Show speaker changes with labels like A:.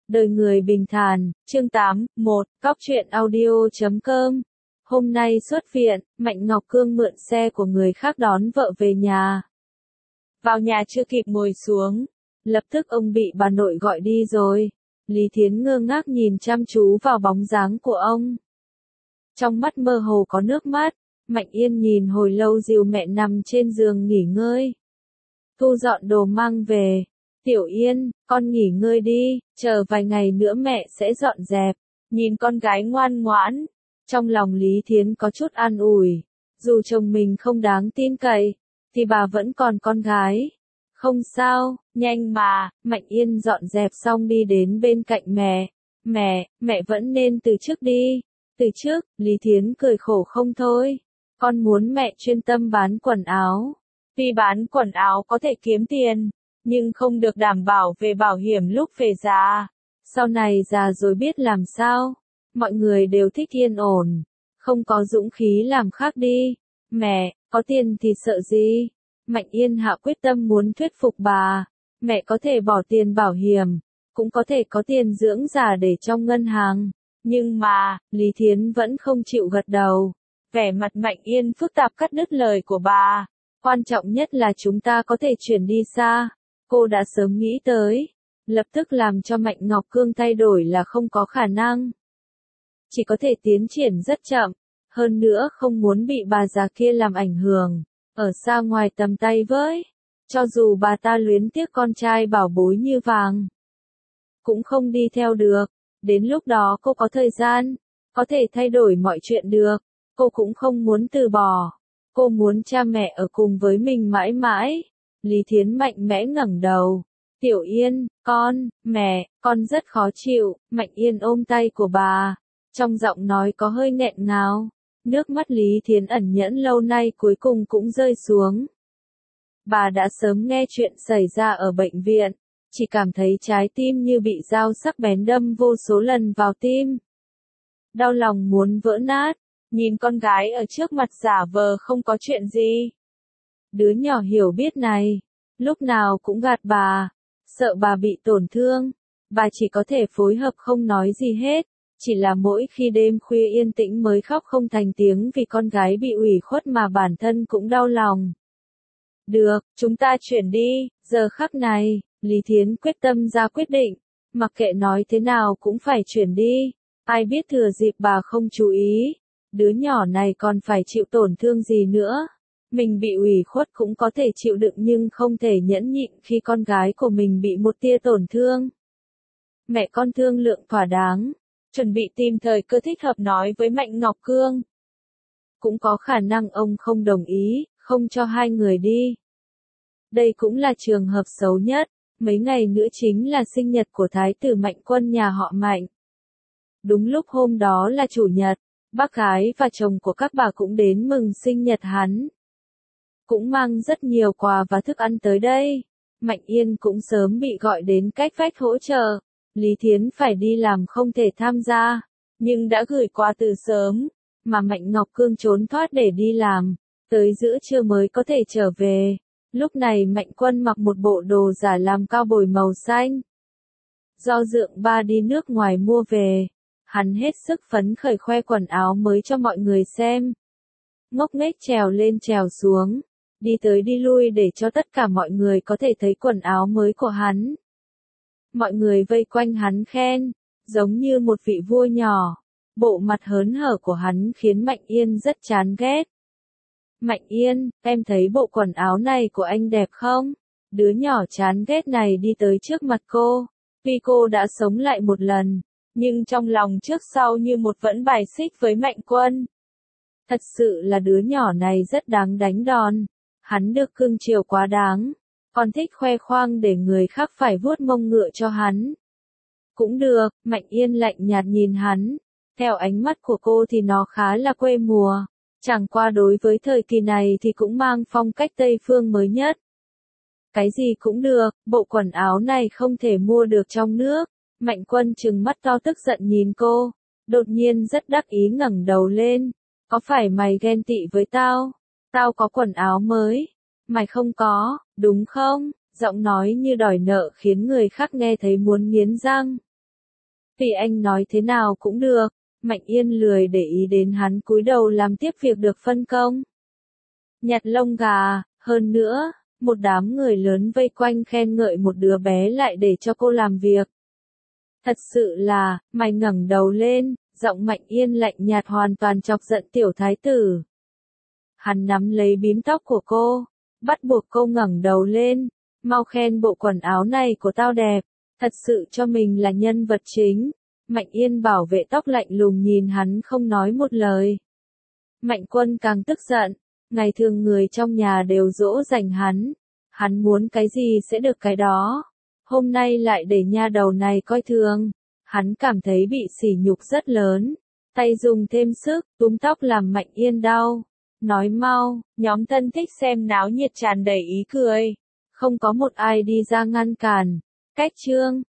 A: Đời người bình thản, chương 8, 1, cóc truyện audio.com. Hôm nay xuất viện, Mạnh Ngọc Cương mượn xe của người khác đón vợ về nhà. Vào nhà chưa kịp ngồi xuống, lập tức ông bị bà nội gọi đi rồi. Lý Thiến ngơ ngác nhìn chăm chú vào bóng dáng của ông. Trong mắt mơ hồ có nước mắt, Mạnh Yên nhìn hồi lâu dìu mẹ nằm trên giường nghỉ ngơi. Thu dọn đồ mang về. Tiểu Yên, con nghỉ ngơi đi, chờ vài ngày nữa mẹ sẽ dọn dẹp. Nhìn con gái ngoan ngoãn, trong lòng Lý Thiến có chút an ủi. Dù chồng mình không đáng tin cậy, thì bà vẫn còn con gái. Không sao, nhanh mà, Mạnh Yên dọn dẹp xong đi đến bên cạnh mẹ. Mẹ vẫn nên từ chức đi. Từ chức, Lý Thiến cười khổ không thôi. Con muốn mẹ chuyên tâm bán quần áo. Tuy bán quần áo có thể kiếm tiền, nhưng không được đảm bảo về bảo hiểm lúc về già. Sau này già rồi biết làm sao. Mọi người đều thích yên ổn, không có dũng khí làm khác đi. Mẹ, có tiền thì sợ gì? Mạnh Yên hạ quyết tâm muốn thuyết phục bà. Mẹ có thể bỏ tiền bảo hiểm, cũng có thể có tiền dưỡng già để trong ngân hàng. Nhưng mà, Lý Thiến vẫn không chịu gật đầu. Vẻ mặt Mạnh Yên phức tạp cắt đứt lời của bà. Quan trọng nhất là chúng ta có thể chuyển đi xa. Cô đã sớm nghĩ tới. Lập tức làm cho Mạnh Ngọc Cương thay đổi là không có khả năng. Chỉ có thể tiến triển rất chậm. Hơn nữa không muốn bị bà già kia làm ảnh hưởng. Ở xa ngoài tầm tay với. Cho dù bà ta luyến tiếc con trai bảo bối như vàng, cũng không đi theo được. Đến lúc đó cô có thời gian, có thể thay đổi mọi chuyện được. Cô cũng không muốn từ bỏ. Cô muốn cha mẹ ở cùng với mình mãi mãi. Lý Thiến mạnh mẽ ngẩng đầu. Tiểu Yên, mẹ, con rất khó chịu. Mạnh Yên ôm tay của bà. Trong giọng nói có hơi nghẹn ngào. Nước mắt Lý Thiến ẩn nhẫn lâu nay cuối cùng cũng rơi xuống. Bà đã sớm nghe chuyện xảy ra ở bệnh viện. Chỉ cảm thấy trái tim như bị dao sắc bén đâm vô số lần vào tim. Đau lòng muốn vỡ nát. Nhìn con gái ở trước mặt giả vờ không có chuyện gì. Đứa nhỏ hiểu biết này, lúc nào cũng gạt bà, sợ bà bị tổn thương. Bà chỉ có thể phối hợp không nói gì hết. Chỉ là mỗi khi đêm khuya yên tĩnh mới khóc không thành tiếng vì con gái bị ủy khuất mà bản thân cũng đau lòng. Được, chúng ta chuyển đi. Giờ khắc này, Lý Thiến quyết tâm ra quyết định. Mặc kệ nói thế nào cũng phải chuyển đi. Ai biết thừa dịp bà không chú ý, đứa nhỏ này còn phải chịu tổn thương gì nữa. Mình bị ủy khuất cũng có thể chịu đựng nhưng không thể nhẫn nhịn khi con gái của mình bị một tia tổn thương. Mẹ con thương lượng thỏa đáng, chuẩn bị tìm thời cơ thích hợp nói với Mạnh Ngọc Cương. Cũng có khả năng ông không đồng ý, không cho hai người đi. Đây cũng là trường hợp xấu nhất. Mấy ngày nữa chính là sinh nhật của Thái tử Mạnh Quân nhà họ Mạnh. Đúng lúc hôm đó là chủ nhật, bác gái và chồng của các bà cũng đến mừng sinh nhật hắn. Cũng mang rất nhiều quà và thức ăn tới đây. Mạnh Yên cũng sớm bị gọi đến cách vách hỗ trợ. Lý Thiến phải đi làm không thể tham gia, nhưng đã gửi quà từ sớm, mà Mạnh Ngọc Cương trốn thoát để đi làm, tới giữa trưa mới có thể trở về. Lúc này Mạnh Quân mặc một bộ đồ giả làm cao bồi màu xanh. Do Dượng Ba đi nước ngoài mua về, hắn hết sức phấn khởi khoe quần áo mới cho mọi người xem. Ngốc nghếch trèo lên trèo xuống, đi tới đi lui để cho tất cả mọi người có thể thấy quần áo mới của hắn. Mọi người vây quanh hắn khen, giống như một vị vua nhỏ. Bộ mặt hớn hở của hắn khiến Mạnh Yên rất chán ghét. Mạnh Yên, em thấy bộ quần áo này của anh đẹp không? Đứa nhỏ chán ghét này đi tới trước mặt cô. Tuy cô đã sống lại một lần, nhưng trong lòng trước sau như một vẫn bài xích với Mạnh Quân. Thật sự là đứa nhỏ này rất đáng đánh đòn. Hắn được cưng chiều quá đáng. Còn thích khoe khoang để người khác phải vuốt mông ngựa cho hắn. Cũng được, Mạnh Yên lạnh nhạt nhìn hắn. Theo ánh mắt của cô thì nó khá là quê mùa. Chẳng qua đối với thời kỳ này thì cũng mang phong cách Tây phương mới nhất. Cái gì cũng được, bộ quần áo này không thể mua được trong nước. Mạnh Quân trừng mắt to tức giận nhìn cô. Đột nhiên rất đắc ý ngẩng đầu lên. Có phải mày ghen tị với tao? Tao có quần áo mới. Mày không có, đúng không? Giọng nói như đòi nợ khiến người khác nghe thấy muốn nghiến răng. Vì anh nói thế nào cũng được, Mạnh Yên lười để ý đến hắn, cúi đầu làm tiếp việc được phân công. Nhặt lông gà, hơn nữa, một đám người lớn vây quanh khen ngợi một đứa bé lại để cho cô làm việc. Thật sự là, mày ngẩng đầu lên, giọng Mạnh Yên lạnh nhạt hoàn toàn chọc giận tiểu thái tử. Hắn nắm lấy bím tóc của cô, bắt buộc cô ngẩng đầu lên, mau khen bộ quần áo này của tao đẹp, thật sự cho mình là nhân vật chính. Mạnh Yên bảo vệ tóc lạnh lùng nhìn hắn không nói một lời. Mạnh Quân càng tức giận, ngày thường người trong nhà đều dỗ dành hắn muốn cái gì sẽ được cái đó. Hôm nay lại để nha đầu này coi thường, hắn cảm thấy bị sỉ nhục rất lớn, tay dùng thêm sức, túm tóc làm Mạnh Yên đau. Nói mau, nhóm thân thích xem náo nhiệt tràn đầy ý cười. Không có một ai đi ra ngăn cản. Cách chương